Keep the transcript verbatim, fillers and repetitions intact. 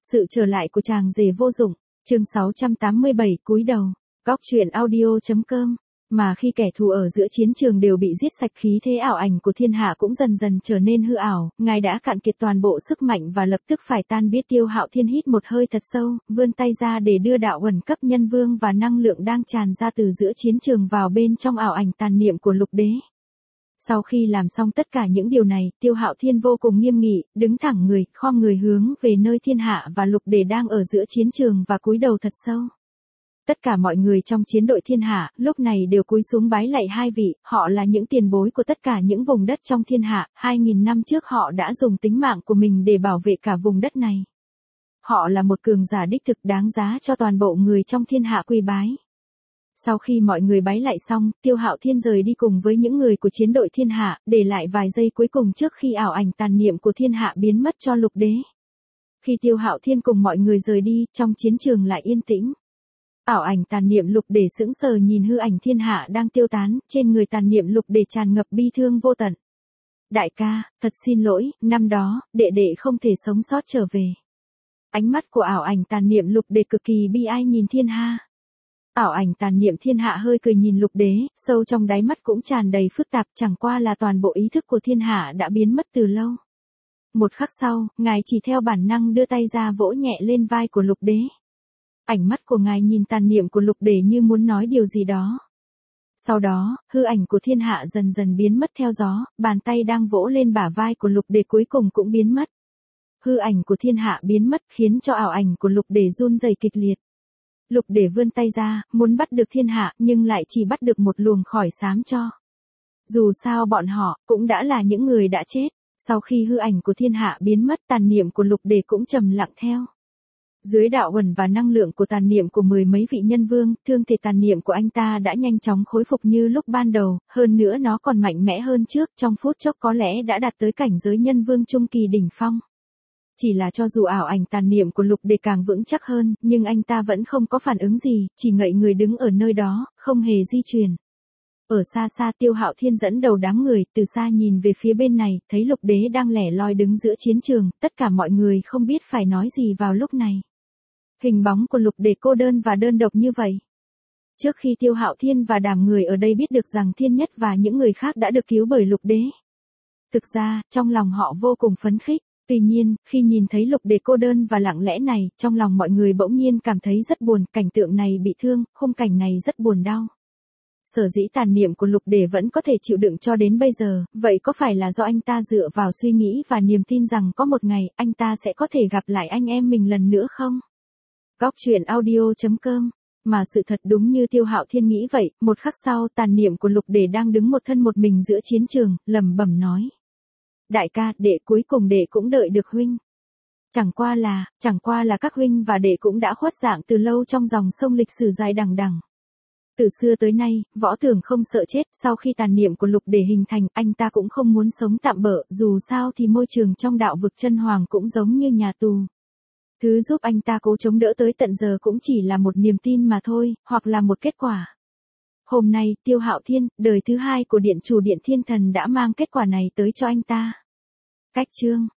Sự trở lại của chàng rể vô dụng, chương sáu trăm tám mươi bảy cúi đầu, góc truyện audio.com. Mà khi kẻ thù ở giữa chiến trường đều bị giết sạch, khí thế ảo ảnh của thiên hạ cũng dần dần trở nên hư ảo, ngài đã cạn kiệt toàn bộ sức mạnh và lập tức phải tan biết. Tiêu Hạo Thiên hít một hơi thật sâu, vươn tay ra để đưa đạo huẩn cấp nhân vương và năng lượng đang tràn ra từ giữa chiến trường vào bên trong ảo ảnh tàn niệm của Lục Đế. Sau khi làm xong tất cả những điều này, Tiêu Hạo Thiên vô cùng nghiêm nghị, đứng thẳng người, khom người hướng về nơi thiên hạ và Lục Đế đang ở giữa chiến trường và cúi đầu thật sâu. Tất cả mọi người trong chiến đội thiên hạ, lúc này đều cúi xuống bái lạy hai vị, họ là những tiền bối của tất cả những vùng đất trong thiên hạ, hai nghìn năm trước họ đã dùng tính mạng của mình để bảo vệ cả vùng đất này. Họ là một cường giả đích thực đáng giá cho toàn bộ người trong thiên hạ quy bái. Sau khi mọi người bái lạy xong, Tiêu Hạo Thiên rời đi cùng với những người của chiến đội thiên hạ, để lại vài giây cuối cùng trước khi ảo ảnh tàn niệm của thiên hạ biến mất cho Lục Đế. Khi Tiêu Hạo Thiên cùng mọi người rời đi, trong chiến trường lại yên tĩnh. Ảo ảnh tàn niệm Lục Đế sững sờ nhìn hư ảnh thiên hạ đang tiêu tán, trên người tàn niệm Lục Đế tràn ngập bi thương vô tận. Đại ca, thật xin lỗi, năm đó, đệ đệ không thể sống sót trở về. Ánh mắt của ảo ảnh tàn niệm Lục Đế cực kỳ bi ai nhìn thiên hạ. Ảo ảnh tàn niệm thiên hạ hơi cười nhìn Lục Đế, sâu trong đáy mắt cũng tràn đầy phức tạp, chẳng qua là toàn bộ ý thức của thiên hạ đã biến mất từ lâu. Một khắc sau, ngài chỉ theo bản năng đưa tay ra vỗ nhẹ lên vai của Lục Đế. Ánh mắt của ngài nhìn tàn niệm của Lục Đế như muốn nói điều gì đó. Sau đó, hư ảnh của thiên hạ dần dần biến mất theo gió, bàn tay đang vỗ lên bả vai của Lục Đế cuối cùng cũng biến mất. Hư ảnh của thiên hạ biến mất khiến cho ảo ảnh của Lục Đế run rẩy kịch liệt. Lục Đế vươn tay ra, muốn bắt được thiên hạ, nhưng lại chỉ bắt được một luồng khỏi xám cho. Dù sao bọn họ, cũng đã là những người đã chết. Sau khi hư ảnh của thiên hạ biến mất, tàn niệm của Lục Đế cũng trầm lặng theo. Dưới đạo huẩn và năng lượng của tàn niệm của mười mấy vị nhân vương, thương thể tàn niệm của anh ta đã nhanh chóng khôi phục như lúc ban đầu, hơn nữa nó còn mạnh mẽ hơn trước, trong phút chốc có lẽ đã đạt tới cảnh giới nhân vương trung kỳ đỉnh phong. Chỉ là cho dù ảo ảnh tàn niệm của Lục Đế càng vững chắc hơn, nhưng anh ta vẫn không có phản ứng gì, chỉ ngậy người đứng ở nơi đó, không hề di chuyển. Ở xa xa Tiêu Hạo Thiên dẫn đầu đám người, từ xa nhìn về phía bên này, thấy Lục Đế đang lẻ loi đứng giữa chiến trường, tất cả mọi người không biết phải nói gì vào lúc này. Hình bóng của Lục Đế cô đơn và đơn độc như vậy. Trước khi Tiêu Hạo Thiên và đám người ở đây biết được rằng Thiên Nhất và những người khác đã được cứu bởi Lục Đế. Thực ra, trong lòng họ vô cùng phấn khích. Tuy nhiên, khi nhìn thấy Lục Đế cô đơn và lặng lẽ này, trong lòng mọi người bỗng nhiên cảm thấy rất buồn, cảnh tượng này bị thương, khung cảnh này rất buồn đau. Sở dĩ tàn niệm của Lục Đế vẫn có thể chịu đựng cho đến bây giờ, vậy có phải là do anh ta dựa vào suy nghĩ và niềm tin rằng có một ngày, anh ta sẽ có thể gặp lại anh em mình lần nữa không? Góc truyện audio.com. Mà sự thật đúng như Tiêu Hạo Thiên nghĩ vậy, một khắc sau tàn niệm của Lục Đế đang đứng một thân một mình giữa chiến trường, lẩm bẩm nói. Đại ca, đệ cuối cùng đệ cũng đợi được huynh. Chẳng qua là, chẳng qua là các huynh và đệ cũng đã khuất dạng từ lâu trong dòng sông lịch sử dài đằng đằng. Từ xưa tới nay, Võ Tường không sợ chết, sau khi tàn niệm của Lục Đế hình thành, anh ta cũng không muốn sống tạm bợ, dù sao thì môi trường trong đạo vực chân hoàng cũng giống như nhà tù. Thứ giúp anh ta cố chống đỡ tới tận giờ cũng chỉ là một niềm tin mà thôi, hoặc là một kết quả. Hôm nay, Tiêu Hạo Thiên, đời thứ hai của Điện Chủ Điện Thiên Thần đã mang kết quả này tới cho anh ta. Cách chương